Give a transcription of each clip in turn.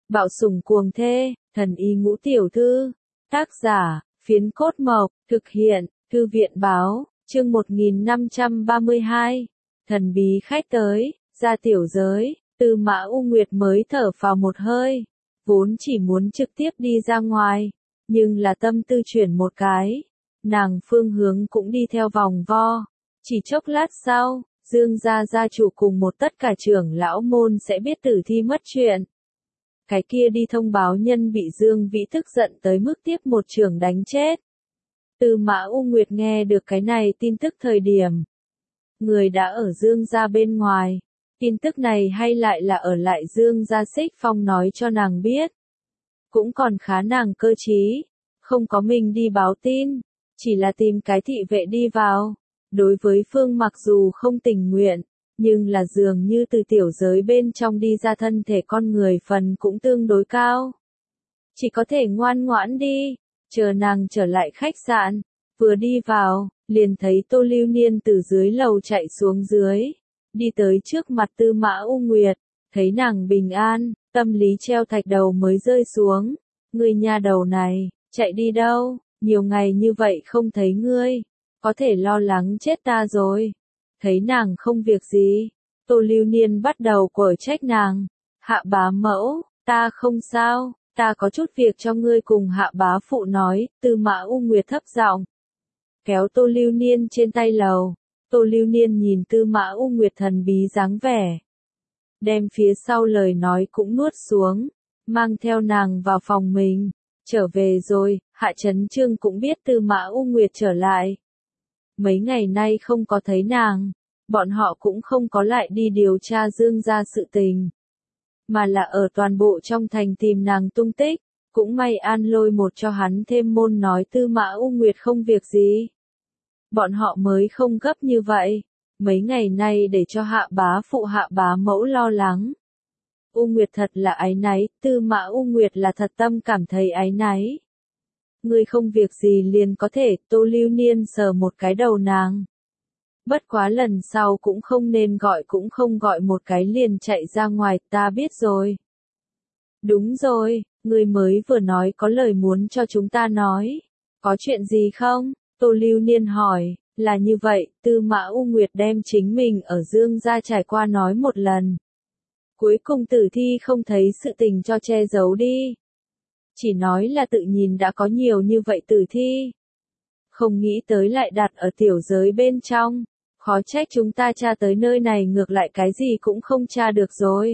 Bạo sủng cuồng thê, thần y ngũ tiểu thư. Tác giả, Phiến Cốt Mộc, thực hiện, Thư viện báo, chương 1532. Thần bí khách tới, ra tiểu giới, Tư Mã U Nguyệt mới thở phào một hơi, vốn chỉ muốn trực tiếp đi ra ngoài, nhưng là tâm tư chuyển một cái, nàng phương hướng cũng đi theo vòng vo. Chỉ chốc lát sau, Dương gia gia chủ cùng một tất cả trưởng lão môn sẽ biết tử thi mất chuyện. Cái kia đi thông báo nhân bị Dương Vĩ tức giận tới mức tiếp một trưởng đánh chết. Tư Mã U Nguyệt nghe được cái này tin tức thời điểm, người đã ở Dương gia bên ngoài. Tin tức này hay lại là ở lại Dương gia Xích Phong nói cho nàng biết. Cũng còn khá nàng cơ trí, không có mình đi báo tin, chỉ là tìm cái thị vệ đi vào. Đối với Phương mặc dù không tình nguyện, nhưng là dường như từ tiểu giới bên trong đi ra thân thể con người phần cũng tương đối cao. Chỉ có thể ngoan ngoãn đi, chờ nàng trở lại khách sạn, vừa đi vào, liền thấy Tô Lưu Niên từ dưới lầu chạy xuống dưới, đi tới trước mặt Tư Mã U Nguyệt, thấy nàng bình an, tâm lý treo thạch đầu mới rơi xuống. Ngươi nha đầu này, chạy đi đâu, nhiều ngày như vậy không thấy ngươi, có thể lo lắng chết ta rồi. Thấy nàng không việc gì, Tô Lưu Niên bắt đầu quở trách nàng. Hạ bá mẫu, ta không sao, ta có chút việc cho ngươi cùng hạ bá phụ nói. Tư Mã U Nguyệt thấp giọng kéo Tô Lưu Niên trên tay lầu. Tô Lưu Niên nhìn Tư Mã U Nguyệt thần bí dáng vẻ, đem phía sau lời nói cũng nuốt xuống, mang theo nàng vào phòng mình. Trở về rồi, Hạ Chấn Trương cũng biết Tư Mã U Nguyệt trở lại. Mấy ngày nay không có thấy nàng, bọn họ cũng không có lại đi điều tra Dương gia sự tình, mà là ở toàn bộ trong thành tìm nàng tung tích. Cũng may An Lôi một cho hắn thêm môn nói Tư Mã U Nguyệt không việc gì, bọn họ mới không gấp như vậy. Mấy ngày nay để cho hạ bá phụ hạ bá mẫu lo lắng. U Nguyệt thật là áy náy, Tư Mã U Nguyệt là thật tâm cảm thấy áy náy. Ngươi không việc gì liền có thể. Tô Lưu Niên sờ một cái đầu nàng. Bất quá lần sau cũng không nên gọi, cũng không gọi một cái liền chạy ra ngoài. Ta biết rồi. Đúng rồi, ngươi mới vừa nói có lời muốn cho chúng ta nói. Có chuyện gì không? Tô Lưu Niên hỏi. Là như vậy, Tư Mã U Nguyệt đem chính mình ở Dương gia trải qua nói một lần. Cuối cùng tử thi không thấy sự tình cho che giấu đi. Chỉ nói là tự nhìn đã có nhiều như vậy tử thi. Không nghĩ tới lại đặt ở tiểu giới bên trong. Khó trách chúng ta tra tới nơi này ngược lại cái gì cũng không tra được rồi.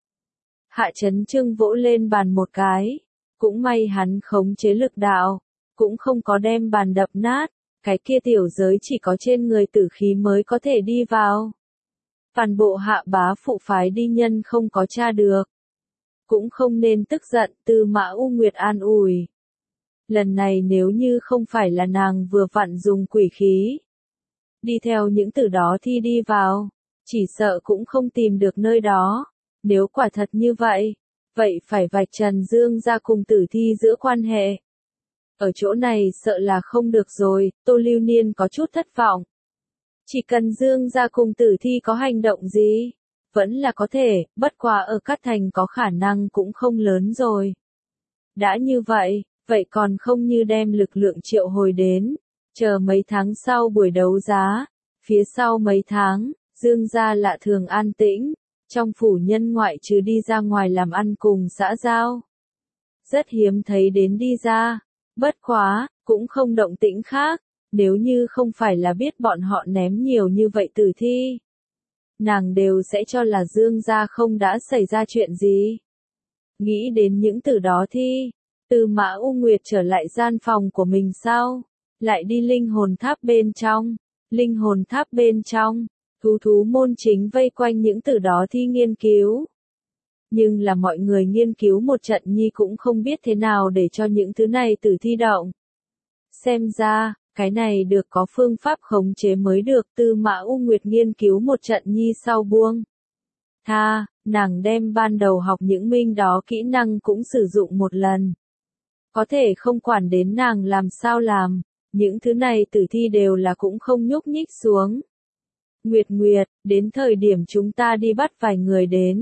Hạ Chấn Trương vỗ lên bàn một cái. Cũng may hắn khống chế lực đạo, cũng không có đem bàn đập nát. Cái kia tiểu giới chỉ có trên người tử khí mới có thể đi vào. Toàn bộ hạ bá phụ phái đi nhân không có tra được. Cũng không nên tức giận. Tư Mã U Nguyệt an ủi. Lần này nếu như không phải là nàng vừa vặn dùng quỷ khí, đi theo những tử đó thi đi vào, chỉ sợ cũng không tìm được nơi đó. Nếu quả thật như vậy, vậy phải vạch trần Dương gia cùng tử thi giữa quan hệ. Ở chỗ này sợ là không được rồi. Tô Lưu Niên có chút thất vọng. Chỉ cần Dương gia cùng tử thi có hành động gì, vẫn là có thể, bất quá ở Cát Thành có khả năng cũng không lớn rồi. Đã như vậy, vậy còn không như đem lực lượng triệu hồi đến, chờ mấy tháng sau buổi đấu giá. Phía sau mấy tháng, Dương gia lạ thường an tĩnh, trong phủ nhân ngoại trừ đi ra ngoài làm ăn cùng xã giao, rất hiếm thấy đến đi ra. Bất quá, cũng không động tĩnh khác. Nếu như không phải là biết bọn họ ném nhiều như vậy tử thi, nàng đều sẽ cho là Dương gia không đã xảy ra chuyện gì. Nghĩ đến những từ đó thi, Tư Mã U Nguyệt trở lại gian phòng của mình sau, lại đi linh hồn tháp bên trong. Linh hồn tháp bên trong, thú môn chính vây quanh những từ đó thi nghiên cứu. Nhưng là mọi người nghiên cứu một trận nhi cũng không biết thế nào để cho những thứ này tử thi động. Xem ra, cái này được có phương pháp khống chế mới được. Tư Mã U Nguyệt nghiên cứu một trận nhi sau buông tha, nàng đem ban đầu học những minh đó kỹ năng cũng sử dụng một lần. Có thể không quản đến nàng làm sao làm, những thứ này tử thi đều là cũng không nhúc nhích xuống. Nguyệt, đến thời điểm chúng ta đi bắt vài người đến,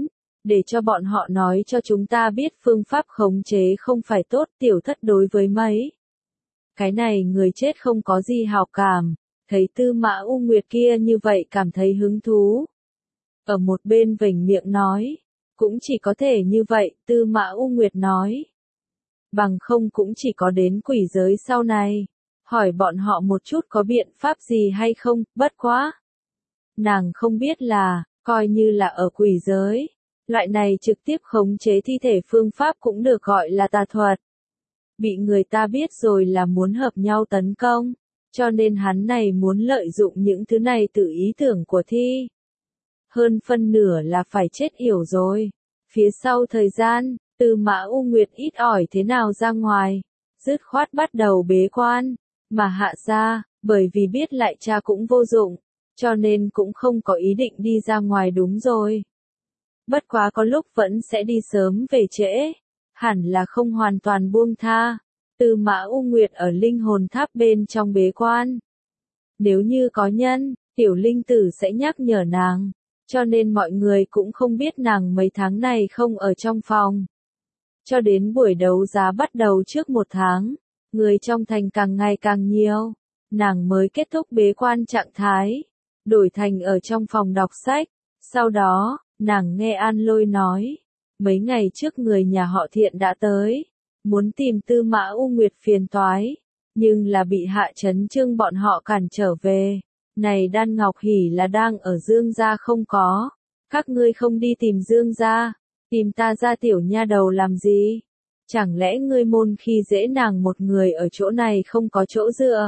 để cho bọn họ nói cho chúng ta biết phương pháp khống chế không phải tốt. Tiểu thất đối với mấy cái này người chết không có gì hảo cảm, thấy Tư Mã U Nguyệt kia như vậy cảm thấy hứng thú. Ở một bên vểnh miệng nói, cũng chỉ có thể như vậy, Tư Mã U Nguyệt nói. Bằng không cũng chỉ có đến quỷ giới sau này, hỏi bọn họ một chút có biện pháp gì hay không, bất quá. Nàng không biết là, coi như là ở quỷ giới, loại này trực tiếp khống chế thi thể phương pháp cũng được gọi là tà thuật. Bị người ta biết rồi là muốn hợp nhau tấn công, cho nên hắn này muốn lợi dụng những thứ này từ ý tưởng của thi. Hơn phân nửa là phải chết yểu rồi. Phía sau thời gian, Tư Mã U Nguyệt ít ỏi thế nào ra ngoài, dứt khoát bắt đầu bế quan, mà Hạ gia, bởi vì biết lại cha cũng vô dụng, cho nên cũng không có ý định đi ra ngoài đúng rồi. Bất quá có lúc vẫn sẽ đi sớm về trễ, hẳn là không hoàn toàn buông tha. Tư Mã U Nguyệt ở linh hồn tháp bên trong bế quan. Nếu như có nhân, tiểu linh tử sẽ nhắc nhở nàng, cho nên mọi người cũng không biết nàng mấy tháng này không ở trong phòng. Cho đến buổi đấu giá bắt đầu trước 1 tháng, người trong thành càng ngày càng nhiều, nàng mới kết thúc bế quan trạng thái, đổi thành ở trong phòng đọc sách. Sau đó, nàng nghe An Lôi nói, mấy ngày trước người nhà họ Thiện đã tới, muốn tìm Tư Mã U Nguyệt phiền toái, nhưng là bị Hạ Chấn Trương bọn họ cản trở về. Này Đan Ngọc Hỉ là đang ở Dương gia không có, các ngươi không đi tìm Dương gia, tìm ta ra tiểu nha đầu làm gì? Chẳng lẽ ngươi môn khi dễ nàng một người ở chỗ này không có chỗ dựa?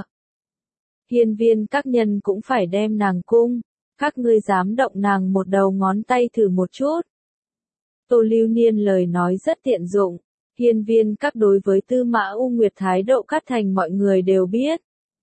Hiên viên các nhân cũng phải đem nàng cung, các ngươi dám động nàng một đầu ngón tay thử một chút. Tô Lưu Niên lời nói rất tiện dụng, hiên viên các đối với Tư Mã U Nguyệt thái độ cắt thành mọi người đều biết.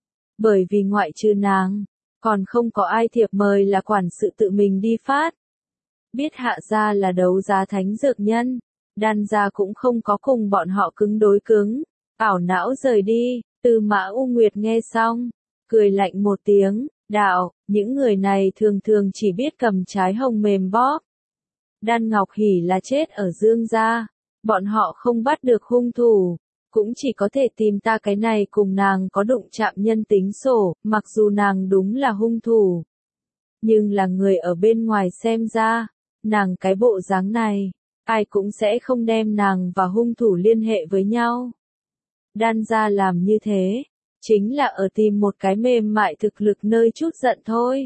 Bởi vì ngoại trừ nàng, còn không có ai thiệp mời là quản sự tự mình đi phát. Biết Hạ gia là đấu giá thánh dược nhân, Đan gia cũng không có cùng bọn họ cứng đối cứng, ảo não rời đi. Tư Mã U Nguyệt nghe xong, cười lạnh một tiếng, đạo, những người này thường thường chỉ biết cầm trái hồng mềm bóp. Đan Ngọc Hỉ là chết ở Dương gia, bọn họ không bắt được hung thủ, cũng chỉ có thể tìm ta cái này cùng nàng có đụng chạm nhân tính sổ, mặc dù nàng đúng là hung thủ. Nhưng là người ở bên ngoài xem ra, nàng cái bộ dáng này, ai cũng sẽ không đem nàng và hung thủ liên hệ với nhau. Đan gia làm như thế, chính là ở tìm một cái mềm mại thực lực nơi chút giận thôi.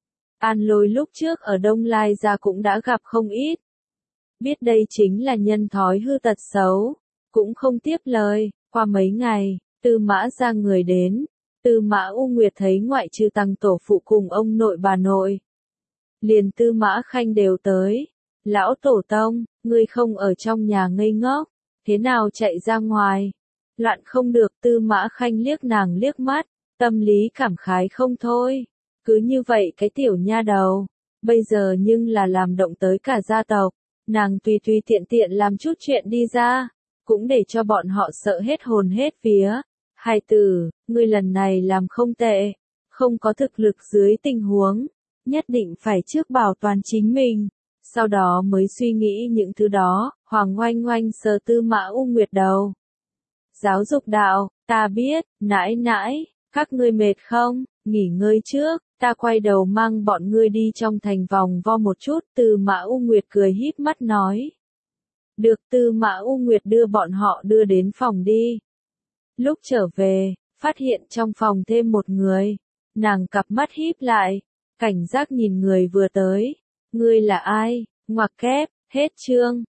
An Lôi lúc trước ở Đông Lai gia cũng đã gặp không ít. Biết đây chính là nhân thói hư tật xấu, cũng không tiếp lời. Qua mấy ngày, Tư Mã gia người đến, Tư Mã U Nguyệt thấy ngoại trừ tăng tổ phụ cùng ông nội bà nội, liền Tư Mã Khanh đều tới. Lão tổ tông, ngươi không ở trong nhà ngây ngốc, thế nào chạy ra ngoài? Loạn không được. Tư Mã Khanh liếc nàng liếc mắt, tâm lý cảm khái không thôi. Cứ như vậy cái tiểu nha đầu, bây giờ nhưng là làm động tới cả gia tộc, nàng tùy tùy tiện tiện làm chút chuyện đi ra, cũng để cho bọn họ sợ hết hồn hết vía. Hài tử, ngươi lần này làm không tệ, không có thực lực dưới tình huống, nhất định phải trước bảo toàn chính mình, sau đó mới suy nghĩ những thứ đó. Hoàng Oanh Oanh sờ Tư Mã U Nguyệt đầu. Giáo dục đạo, ta biết, nãi nãi, các ngươi mệt không, nghỉ ngơi trước, ta quay đầu mang bọn ngươi đi trong thành vòng vo một chút. Tư Mã U Nguyệt cười híp mắt nói. Được. Tư Mã U Nguyệt đưa bọn họ đưa đến phòng đi. Lúc trở về, phát hiện trong phòng thêm một người, nàng cặp mắt híp lại, cảnh giác nhìn người vừa tới. Ngươi là ai? Ngoặc kép, hết chương.